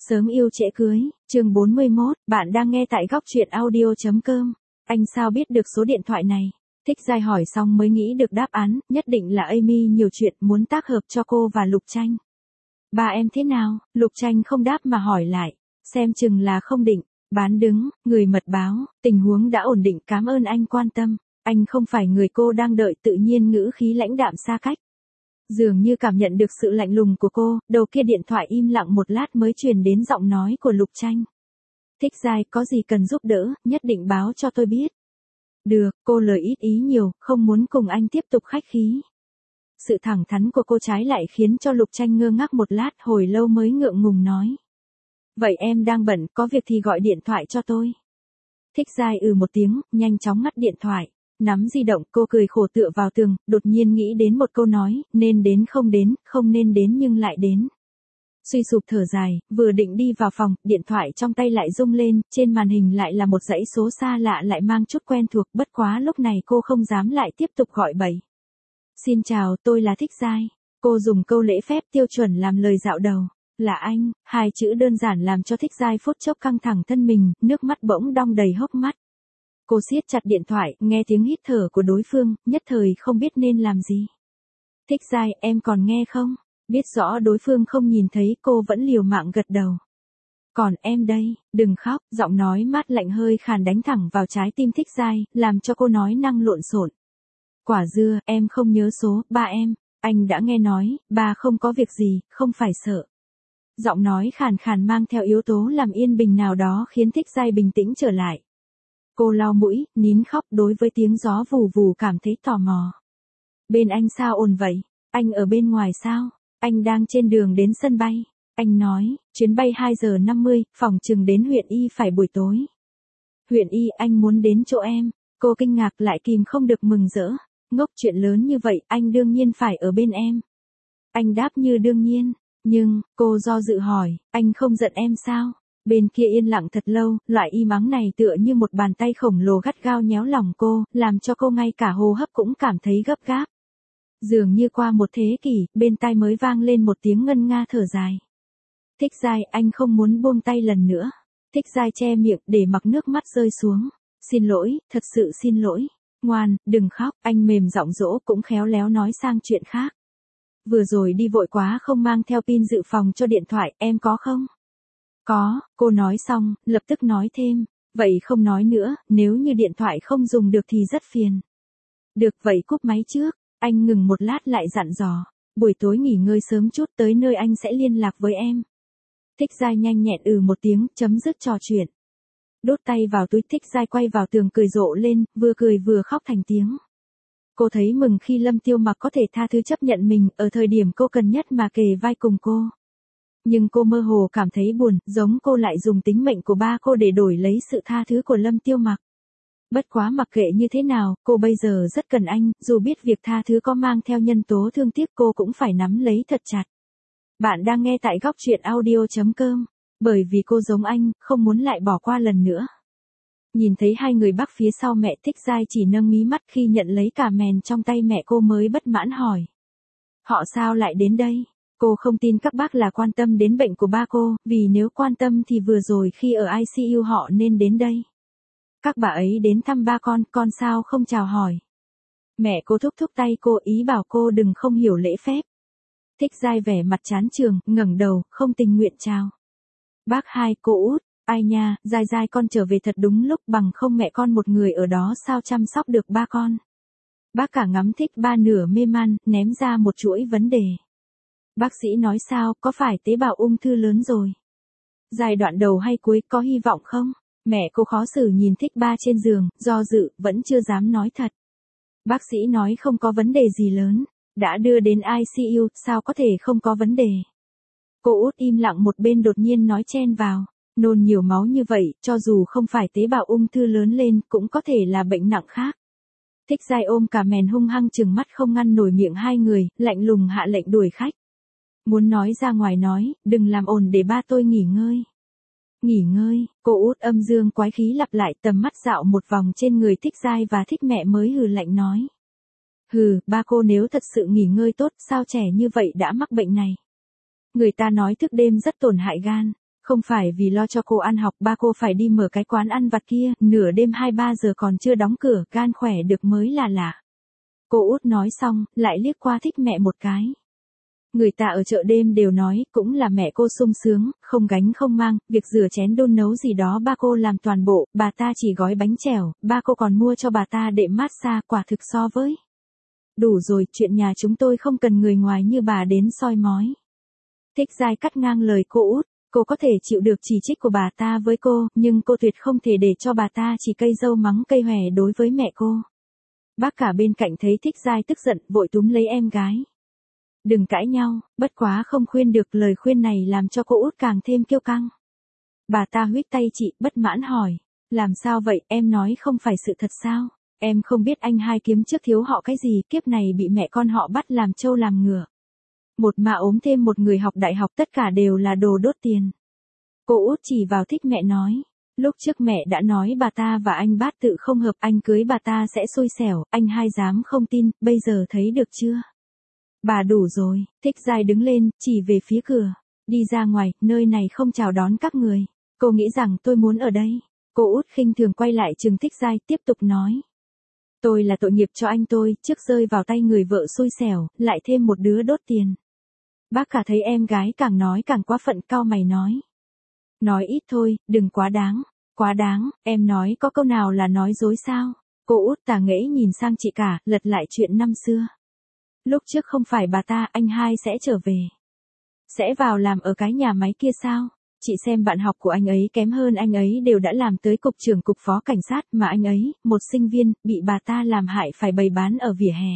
Sớm yêu trễ cưới, chương 41, bạn đang nghe tại góc truyện audio.com. Anh sao biết được số điện thoại này? Thích Giai hỏi xong mới nghĩ được đáp án, nhất định là Amy nhiều chuyện muốn tác hợp cho cô và Lục Tranh. Ba em thế nào? Lục Tranh không đáp mà hỏi lại, xem chừng là không định, bán đứng, người mật báo, tình huống đã ổn định, cảm ơn anh quan tâm, anh không phải người cô đang đợi, tự nhiên ngữ khí lãnh đạm xa cách. Dường như cảm nhận được sự lạnh lùng của cô, đầu kia điện thoại im lặng một lát mới truyền đến giọng nói của Lục Tranh. Thích Giai, có gì cần giúp đỡ, nhất định báo cho tôi biết. Được, cô lời ít ý nhiều, không muốn cùng anh tiếp tục khách khí. Sự thẳng thắn của cô trái lại khiến cho Lục Tranh ngơ ngác một lát, hồi lâu mới ngượng ngùng nói. Vậy em đang bận, có việc thì gọi điện thoại cho tôi. Thích Giai một tiếng, nhanh chóng ngắt điện thoại. Nắm di động, cô cười khổ tựa vào tường, đột nhiên nghĩ đến một câu nói, nên đến, không nên đến nhưng lại đến. Suy sụp thở dài, vừa định đi vào phòng, điện thoại trong tay lại rung lên, trên màn hình lại là một dãy số xa lạ lại mang chút quen thuộc, bất quá lúc này cô không dám lại tiếp tục gọi bậy. Xin chào, tôi là Thích Giai. Cô dùng câu lễ phép tiêu chuẩn làm lời dạo đầu. Là anh, hai chữ đơn giản làm cho Thích Giai phút chốc căng thẳng thân mình, nước mắt bỗng đong đầy hốc mắt. Cô siết chặt điện thoại, nghe tiếng hít thở của đối phương, nhất thời không biết nên làm gì. Thích Giai, em còn nghe không? Biết rõ đối phương không nhìn thấy, cô vẫn liều mạng gật đầu. Còn em đây, đừng khóc, giọng nói mát lạnh hơi khàn đánh thẳng vào trái tim Thích Giai, làm cho cô nói năng lộn xộn. Quả dưa, em không nhớ số, ba em, anh đã nghe nói, ba không có việc gì, không phải sợ. Giọng nói khàn khàn mang theo yếu tố làm yên bình nào đó khiến Thích Giai bình tĩnh trở lại. Cô lau mũi, nín khóc, đối với tiếng gió vù vù cảm thấy tò mò. Bên anh sao ồn vậy? Anh ở bên ngoài sao? Anh đang trên đường đến sân bay. Anh nói, chuyến bay 2 giờ 50, phòng chừng đến huyện Y phải buổi tối. Huyện Y, anh muốn đến chỗ em. Cô kinh ngạc lại kìm không được mừng rỡ. Ngốc, chuyện lớn như vậy, anh đương nhiên phải ở bên em. Anh đáp như đương nhiên. Nhưng, cô do dự hỏi, anh không giận em sao? Bên kia yên lặng thật lâu, loại im ắng này tựa như một bàn tay khổng lồ gắt gao nhéo lòng cô, làm cho cô ngay cả hô hấp cũng cảm thấy gấp gáp. Dường như qua một thế kỷ, bên tai mới vang lên một tiếng ngân nga thở dài. Thích Giai, anh không muốn buông tay lần nữa. Thích Giai che miệng để mặc nước mắt rơi xuống. Xin lỗi, thật sự xin lỗi. Ngoan, đừng khóc, anh mềm giọng dỗ cũng khéo léo nói sang chuyện khác. Vừa rồi đi vội quá không mang theo pin dự phòng cho điện thoại, em có không? Có, cô nói xong, lập tức nói thêm, vậy không nói nữa, nếu như điện thoại không dùng được thì rất phiền. Được vậy cúp máy trước, anh ngừng một lát lại dặn dò, buổi tối nghỉ ngơi sớm chút, tới nơi anh sẽ liên lạc với em. Thích Giai nhanh nhẹn một tiếng, chấm dứt trò chuyện. Đốt tay vào túi, Thích Giai quay vào tường cười rộ lên, vừa cười vừa khóc thành tiếng. Cô thấy mừng khi Lâm Tiêu Mặc có thể tha thứ chấp nhận mình, ở thời điểm cô cần nhất mà kề vai cùng cô. Nhưng cô mơ hồ cảm thấy buồn, giống cô lại dùng tính mệnh của ba cô để đổi lấy sự tha thứ của Lâm Tiêu Mặc. Bất quá mặc kệ như thế nào, cô bây giờ rất cần anh, dù biết việc tha thứ có mang theo nhân tố thương tiếc cô cũng phải nắm lấy thật chặt. Bạn đang nghe tại góc truyện audio.com, bởi vì cô giống anh, không muốn lại bỏ qua lần nữa. Nhìn thấy hai người bắc phía sau mẹ, Thích Giai chỉ nâng mí mắt khi nhận lấy cà mèn trong tay mẹ cô mới bất mãn hỏi. Họ sao lại đến đây? Cô không tin các bác là quan tâm đến bệnh của ba cô, vì nếu quan tâm thì vừa rồi khi ở ICU họ nên đến đây. Các bà ấy đến thăm ba con sao không chào hỏi. Mẹ cô thúc tay cô, ý bảo cô đừng không hiểu lễ phép. Thích Giai vẻ mặt chán chường, ngẩng đầu, không tình nguyện chào. Bác hai, cô út, ai nha, Giai con trở về thật đúng lúc, bằng không mẹ con một người ở đó sao chăm sóc được ba con. Bác cả ngắm Thích Ba nửa mê man, ném ra một chuỗi vấn đề. Bác sĩ nói sao, có phải tế bào ung thư lớn rồi? Giai đoạn đầu hay cuối, có hy vọng không? Mẹ cô khó xử nhìn Thích Ba trên giường, do dự, vẫn chưa dám nói thật. Bác sĩ nói không có vấn đề gì lớn, đã đưa đến ICU, sao có thể không có vấn đề? Cô út im lặng một bên đột nhiên nói chen vào, nôn nhiều máu như vậy, cho dù không phải tế bào ung thư lớn lên, cũng có thể là bệnh nặng khác. Thích Giai ôm cả mèn hung hăng chừng mắt không ngăn nổi miệng hai người, lạnh lùng hạ lệnh đuổi khách. Muốn nói ra ngoài nói, đừng làm ồn để ba tôi nghỉ ngơi. Nghỉ ngơi, cô út âm dương quái khí lặp lại, tầm mắt dạo một vòng trên người Thích Giai và Thích mẹ mới hừ lạnh nói. Hừ, ba cô nếu thật sự nghỉ ngơi tốt, sao trẻ như vậy đã mắc bệnh này? Người ta nói thức đêm rất tổn hại gan. Không phải vì lo cho cô ăn học, ba cô phải đi mở cái quán ăn vặt kia, nửa đêm 2-3 giờ còn chưa đóng cửa, gan khỏe được mới là lạ. Cô út nói xong, lại liếc qua Thích mẹ một cái. Người ta ở chợ đêm đều nói, cũng là mẹ cô sung sướng, không gánh không mang, việc rửa chén đôn nấu gì đó ba cô làm toàn bộ, bà ta chỉ gói bánh chèo, ba cô còn mua cho bà ta đệm massage, quả thực so với. Đủ rồi, chuyện nhà chúng tôi không cần người ngoài như bà đến soi mói. Thích Giai cắt ngang lời cô út, cô có thể chịu được chỉ trích của bà ta với cô, nhưng cô tuyệt không thể để cho bà ta chỉ cây dâu mắng cây hòe đối với mẹ cô. Bác cả bên cạnh thấy Thích Giai tức giận, vội túm lấy em gái. Đừng cãi nhau, bất quá không khuyên được, lời khuyên này làm cho cô út càng thêm kiêu căng. Bà ta huých tay chị, bất mãn hỏi, làm sao vậy, em nói không phải sự thật sao? Em không biết anh hai kiếm trước thiếu họ cái gì, kiếp này bị mẹ con họ bắt làm trâu làm ngựa. Một mà ốm thêm một người học đại học, tất cả đều là đồ đốt tiền. Cô út chỉ vào Thích mẹ nói, lúc trước mẹ đã nói bà ta và anh Bát tự không hợp, anh cưới bà ta sẽ xui xẻo, anh hai dám không tin, bây giờ thấy được chưa? Bà đủ rồi. Thích Giai đứng lên, chỉ về phía cửa. Đi ra ngoài, nơi này không chào đón các người. Cô nghĩ rằng tôi muốn ở đây. Cô út khinh thường quay lại trừng Thích Giai, tiếp tục nói. Tôi là tội nghiệp cho anh tôi, trước rơi vào tay người vợ xui xẻo, lại thêm một đứa đốt tiền. Bác cả thấy em gái càng nói càng quá phận, cau mày nói. Nói ít thôi, đừng quá đáng. Quá đáng, em nói có câu nào là nói dối sao? Cô út tà ngẫy nhìn sang chị cả, lật lại chuyện năm xưa. Lúc trước không phải bà ta, anh hai sẽ trở về. Sẽ vào làm ở cái nhà máy kia sao? Chị xem bạn học của anh ấy kém hơn anh ấy đều đã làm tới cục trưởng cục phó cảnh sát, mà anh ấy, một sinh viên, bị bà ta làm hại phải bày bán ở vỉa hè.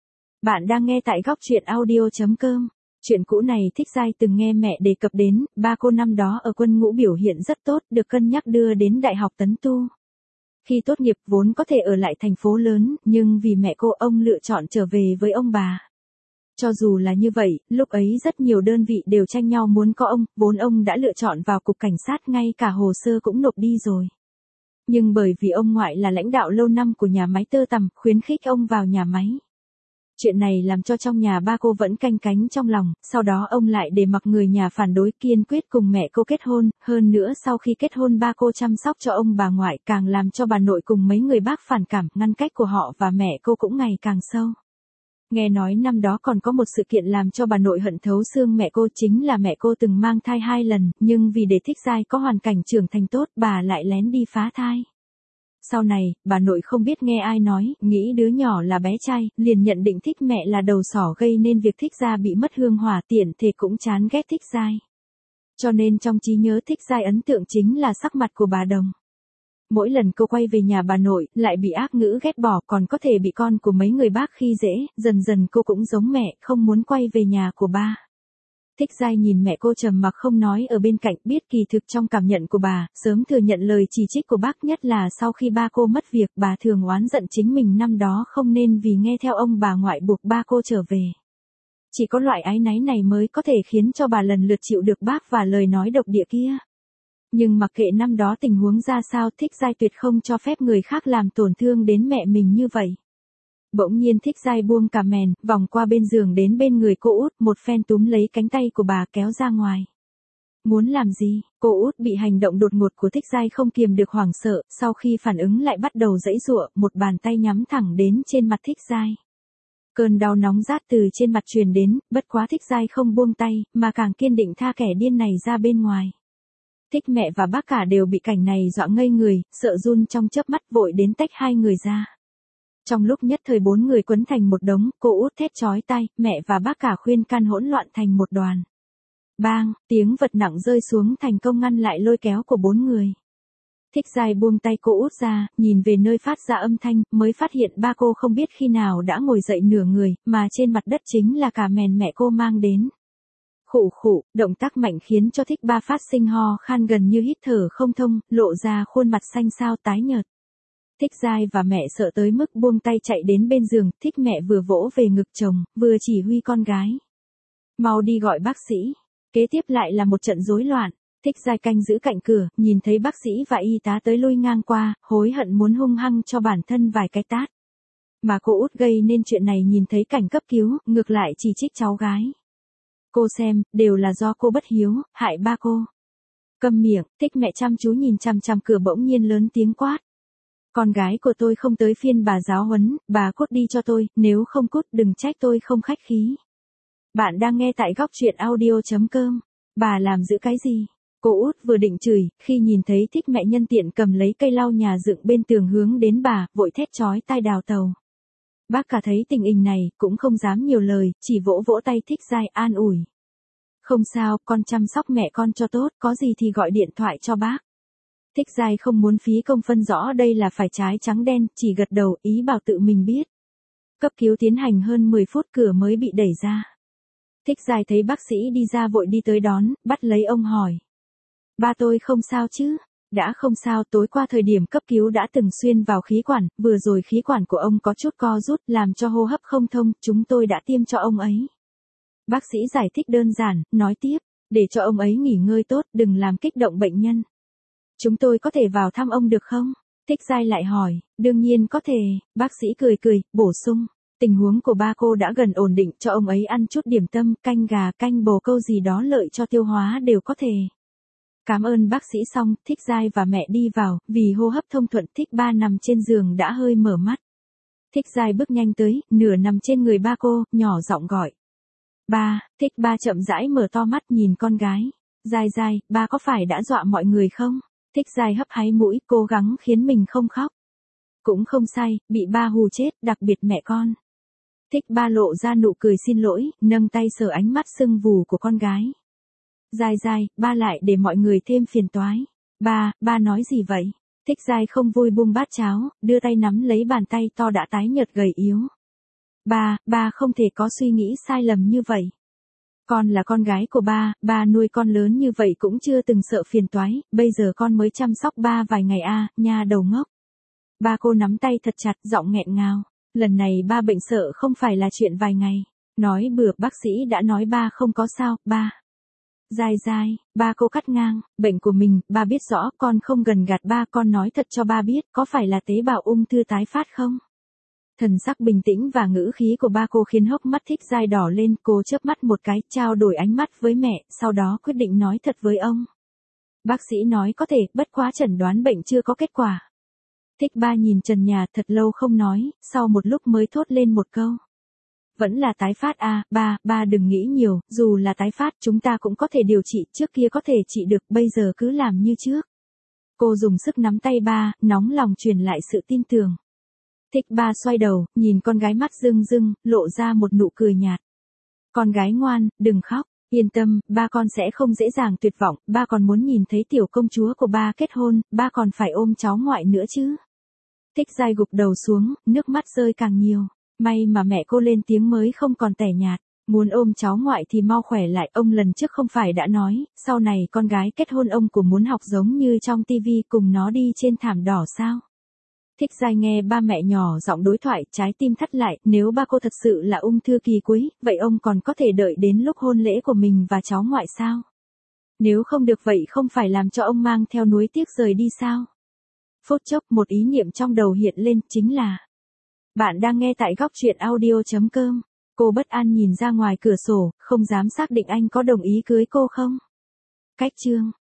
Bạn đang nghe tại góc truyện audio.com. Chuyện cũ này Thích Giai từng nghe mẹ đề cập đến, ba cô năm đó ở quân ngũ biểu hiện rất tốt, được cân nhắc đưa đến Đại học Tấn Tu. Khi tốt nghiệp vốn có thể ở lại thành phố lớn, nhưng vì mẹ cô ông lựa chọn trở về với ông bà. Cho dù là như vậy, lúc ấy rất nhiều đơn vị đều tranh nhau muốn có ông, vốn ông đã lựa chọn vào cục cảnh sát, ngay cả hồ sơ cũng nộp đi rồi. Nhưng bởi vì ông ngoại là lãnh đạo lâu năm của nhà máy tơ tằm, khuyến khích ông vào nhà máy. Chuyện này làm cho trong nhà ba cô vẫn canh cánh trong lòng, sau đó ông lại để mặc người nhà phản đối, kiên quyết cùng mẹ cô kết hôn, hơn nữa sau khi kết hôn ba cô chăm sóc cho ông bà ngoại, càng làm cho bà nội cùng mấy người bác phản cảm, ngăn cách của họ và mẹ cô cũng ngày càng sâu. Nghe nói năm đó còn có một sự kiện làm cho bà nội hận thấu xương mẹ cô, chính là mẹ cô từng mang thai 2 lần, nhưng vì để Thích Giai có hoàn cảnh trưởng thành tốt, bà lại lén đi phá thai. Sau này, bà nội không biết nghe ai nói, nghĩ đứa nhỏ là bé trai, liền nhận định Thích mẹ là đầu sỏ, gây nên việc Thích Gia bị mất hương hỏa, tiện thể cũng chán ghét Thích Giai. Cho nên trong trí nhớ Thích Giai ấn tượng chính là sắc mặt của bà Đồng. Mỗi lần cô quay về nhà bà nội, lại bị ác ngữ ghét bỏ, còn có thể bị con của mấy người bác khi dễ, dần dần cô cũng giống mẹ, không muốn quay về nhà của ba. Thích Giai nhìn mẹ cô trầm mặc không nói ở bên cạnh, biết kỳ thực trong cảm nhận của bà, sớm thừa nhận lời chỉ trích của bác, nhất là sau khi ba cô mất việc, bà thường oán giận chính mình năm đó không nên vì nghe theo ông bà ngoại buộc ba cô trở về. Chỉ có loại áy náy này mới có thể khiến cho bà lần lượt chịu được bác và lời nói độc địa kia. Nhưng mặc kệ năm đó tình huống ra sao, Thích Giai tuyệt không cho phép người khác làm tổn thương đến mẹ mình như vậy. Bỗng nhiên Thích Giai buông cà mền, vòng qua bên giường đến bên người cô út, một phen túm lấy cánh tay của bà kéo ra ngoài. Muốn làm gì? Cô út bị hành động đột ngột của Thích Giai không kiềm được hoảng sợ, sau khi phản ứng lại bắt đầu giãy giụa, một bàn tay nhắm thẳng đến trên mặt Thích Giai. Cơn đau nóng rát từ trên mặt truyền đến, bất quá Thích Giai không buông tay, mà càng kiên định tha kẻ điên này ra bên ngoài. Thích mẹ và bác cả đều bị cảnh này dọa ngây người, sợ run trong chớp mắt, vội đến tách hai người ra. Trong lúc nhất thời 4 người quấn thành một đống, cô út thét chói tai, mẹ và bác cả khuyên can hỗn loạn thành một đoàn. Bang, tiếng vật nặng rơi xuống thành công ngăn lại lôi kéo của 4 người. Thích Giai buông tay cô út ra, nhìn về nơi phát ra âm thanh, mới phát hiện ba cô không biết khi nào đã ngồi dậy nửa người, mà trên mặt đất chính là cả mền mẹ cô mang đến. Khụ khụ, động tác mạnh khiến cho Thích Ba phát sinh ho khan gần như hít thở không thông, lộ ra khuôn mặt xanh xao tái nhợt. Thích Giai và mẹ sợ tới mức buông tay chạy đến bên giường, Thích mẹ vừa vỗ về ngực chồng, vừa chỉ huy con gái. Mau đi gọi bác sĩ. Kế tiếp lại là một trận rối loạn. Thích Giai canh giữ cạnh cửa, nhìn thấy bác sĩ và y tá tới lui ngang qua, hối hận muốn hung hăng cho bản thân vài cái tát. Mà cô út gây nên chuyện này nhìn thấy cảnh cấp cứu, ngược lại chỉ trích cháu gái. Cô xem, đều là do cô bất hiếu, hại ba cô. Câm miệng, Thích mẹ chăm chú nhìn chằm chằm cửa bỗng nhiên lớn tiếng quát. Con gái của tôi không tới phiên bà giáo huấn, bà cút đi cho tôi, nếu không cút đừng trách tôi không khách khí. Bạn đang nghe tại góc truyện audio.com. Bà làm giữ cái gì? Cô út vừa định chửi, khi nhìn thấy Thích mẹ nhân tiện cầm lấy cây lau nhà dựng bên tường hướng đến bà, vội thét chói tai đào tàu. Bác cả thấy tình hình này, cũng không dám nhiều lời, chỉ vỗ vỗ tay Thích Giai an ủi. Không sao, con chăm sóc mẹ con cho tốt, có gì thì gọi điện thoại cho bác. Thích Giai không muốn phí công phân rõ đây là phải trái trắng đen, chỉ gật đầu, ý bảo tự mình biết. Cấp cứu tiến hành hơn 10 phút cửa mới bị đẩy ra. Thích Giai thấy bác sĩ đi ra vội đi tới đón, bắt lấy ông hỏi. Ba tôi không sao chứ? Đã không sao, tối qua thời điểm cấp cứu đã từng xuyên vào khí quản, vừa rồi khí quản của ông có chút co rút làm cho hô hấp không thông, chúng tôi đã tiêm cho ông ấy. Bác sĩ giải thích đơn giản, nói tiếp, để cho ông ấy nghỉ ngơi tốt, đừng làm kích động bệnh nhân. Chúng tôi có thể vào thăm ông được không? Thích Giai lại hỏi, đương nhiên có thể, bác sĩ cười cười, bổ sung. Tình huống của ba cô đã gần ổn định, cho ông ấy ăn chút điểm tâm, canh gà, canh bồ câu gì đó lợi cho tiêu hóa đều có thể. Cảm ơn bác sĩ xong, Thích Giai và mẹ đi vào, vì hô hấp thông thuận Thích Ba nằm trên giường đã hơi mở mắt. Thích Giai bước nhanh tới, nửa nằm trên người ba cô, nhỏ giọng gọi. Ba, Thích Ba chậm rãi mở to mắt nhìn con gái. Giai Giai, ba có phải đã dọa mọi người không? Thích Giai hấp háy mũi, cố gắng khiến mình không khóc. Cũng không sai, bị ba hù chết, đặc biệt mẹ con. Thích Ba lộ ra nụ cười xin lỗi, nâng tay sờ ánh mắt sưng vù của con gái. Giai Giai, ba lại để mọi người thêm phiền toái. Ba nói gì vậy? Thích Giai không vui buông bát cháo, đưa tay nắm lấy bàn tay to đã tái nhợt gầy yếu. Ba không thể có suy nghĩ sai lầm như vậy. Con là con gái của ba nuôi con lớn như vậy cũng chưa từng sợ phiền toái, bây giờ con mới chăm sóc ba vài ngày nha đầu ngốc. Ba cô nắm tay thật chặt, giọng nghẹn ngào. Lần này ba bệnh sợ không phải là chuyện vài ngày. Nói bừa bác sĩ đã nói ba không có sao, ba. Giai Giai, ba cô cắt ngang, bệnh của mình, ba biết rõ, con không gần gạt ba, con nói thật cho ba biết, có phải là tế bào ung thư tái phát không? Thần sắc bình tĩnh và ngữ khí của ba cô khiến hốc mắt Thích Giai đỏ lên, cô chớp mắt một cái, trao đổi ánh mắt với mẹ, sau đó quyết định nói thật với ông. Bác sĩ nói có thể, bất quá chẩn đoán bệnh chưa có kết quả. Thích Ba nhìn trần nhà thật lâu không nói, sau một lúc mới thốt lên một câu. Vẫn là tái phát ba đừng nghĩ nhiều, dù là tái phát chúng ta cũng có thể điều trị, trước kia có thể trị được, bây giờ cứ làm như trước. Cô dùng sức nắm tay ba, nóng lòng truyền lại sự tin tưởng. Thích Ba xoay đầu, nhìn con gái mắt rưng rưng, lộ ra một nụ cười nhạt. Con gái ngoan, đừng khóc, yên tâm, ba con sẽ không dễ dàng tuyệt vọng, ba còn muốn nhìn thấy tiểu công chúa của ba kết hôn, ba còn phải ôm cháu ngoại nữa chứ. Thích Giai gục đầu xuống, nước mắt rơi càng nhiều. May mà mẹ cô lên tiếng mới không còn tẻ nhạt. Muốn ôm cháu ngoại thì mau khỏe lại, ông lần trước không phải đã nói, sau này con gái kết hôn ông của muốn học giống như trong tivi cùng nó đi trên thảm đỏ sao. Thích Giai nghe ba mẹ nhỏ giọng đối thoại, trái tim thắt lại, nếu ba cô thật sự là ung thư kỳ cuối, vậy ông còn có thể đợi đến lúc hôn lễ của mình và cháu ngoại sao? Nếu không được vậy không phải làm cho ông mang theo nuối tiếc rời đi sao? Phút chốc một ý niệm trong đầu hiện lên, chính là bạn đang nghe tại góc truyện audio.com. Cô bất an nhìn ra ngoài cửa sổ, không dám xác định anh có đồng ý cưới cô không. Cách chương